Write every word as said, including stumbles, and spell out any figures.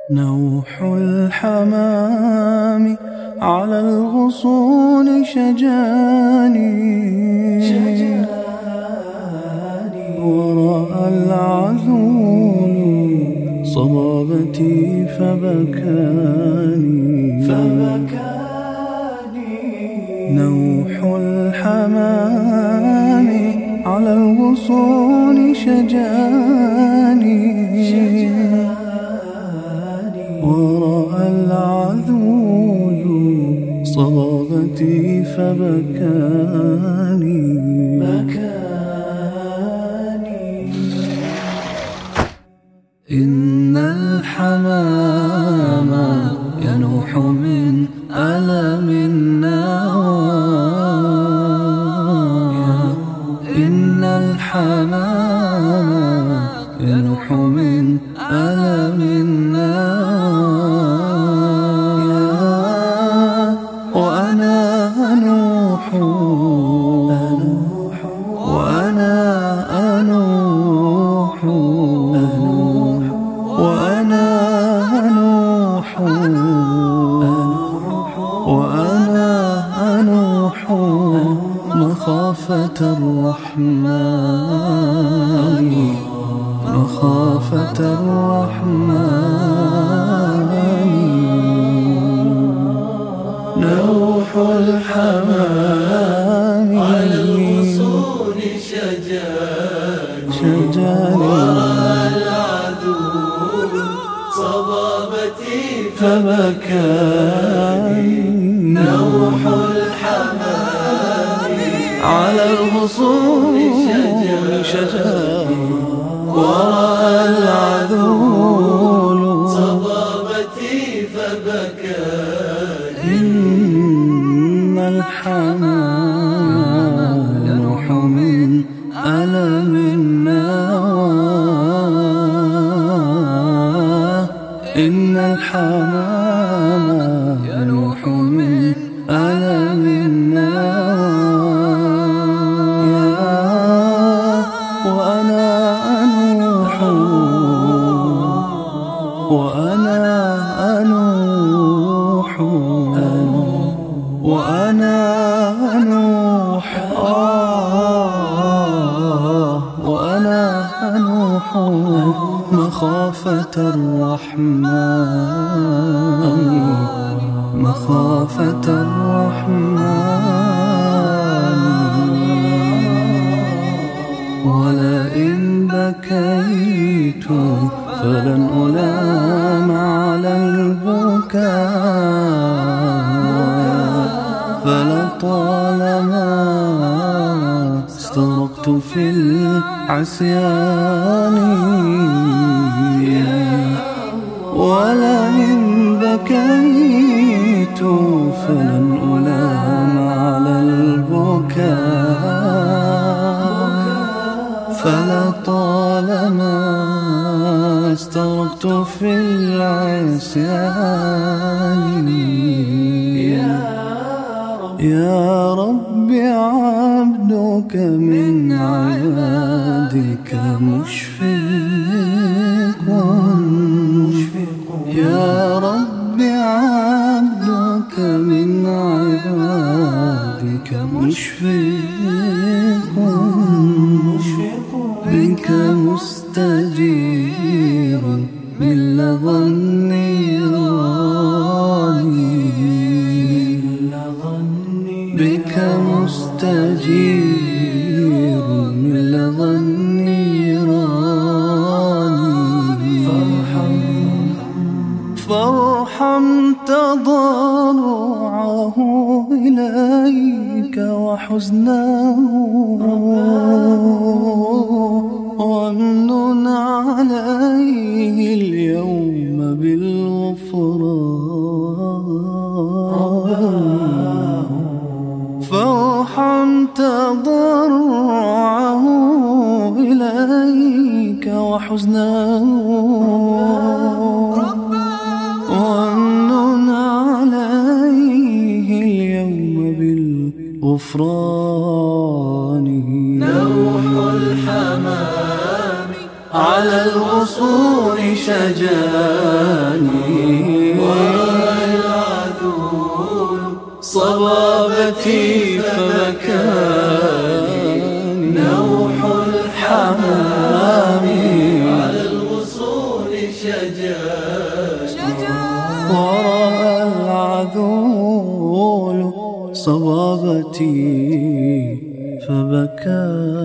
نوح الحمام على الغصون شجاني ورأى العذول صبابتي فبكاني نوح الحمام على الغصون شجاني ورأى العذول صبابتي فبكاني إن الحمام ينوح من ألم النوى إن الحمام ينوح من ألم النوى وأنا أنوح وأنا أنوح وأنا أنوح وأنا أنوح مخافة الرحمن مخافة الرحمن نوح الحمام على الغصون شجاني ورأى العذول صبابتي فبكاني نوح الحمام على الغصون شجاني ورأى العذول صبابتي فبكاني إن الحمام ينوح من ألم النوى إن الحمام ينوح من ألم النوى وأنا أنوح وأنا أنوح وأنا أنوح آه وأنا أنوح مخافة الرحمن مخافة الرحمن ولئن بكيت فلن ألام على البكاء فلطالما استرقت في العصيان ولئن بكيت فلن ألام على البكاء فلطالما استرقت في العصيان يا رب عبدك من عبادك مشفق يا رب عبدك من عبادك مشفق بك مستجير من لظى النيران بك مستجير من لظى النيران فارحم تضرعه إليك وحزنه وامنن عليه اليوم بالغفران فارحم تضرعه إليك وحزنه وامنن عليه اليوم بالغفران نوح الحمام على الغصون شجاني، ورأى العدو صبابتي فبكاني نوح الحمام على الغصون شجاني، ورأى العذول صبابتي فبكاني.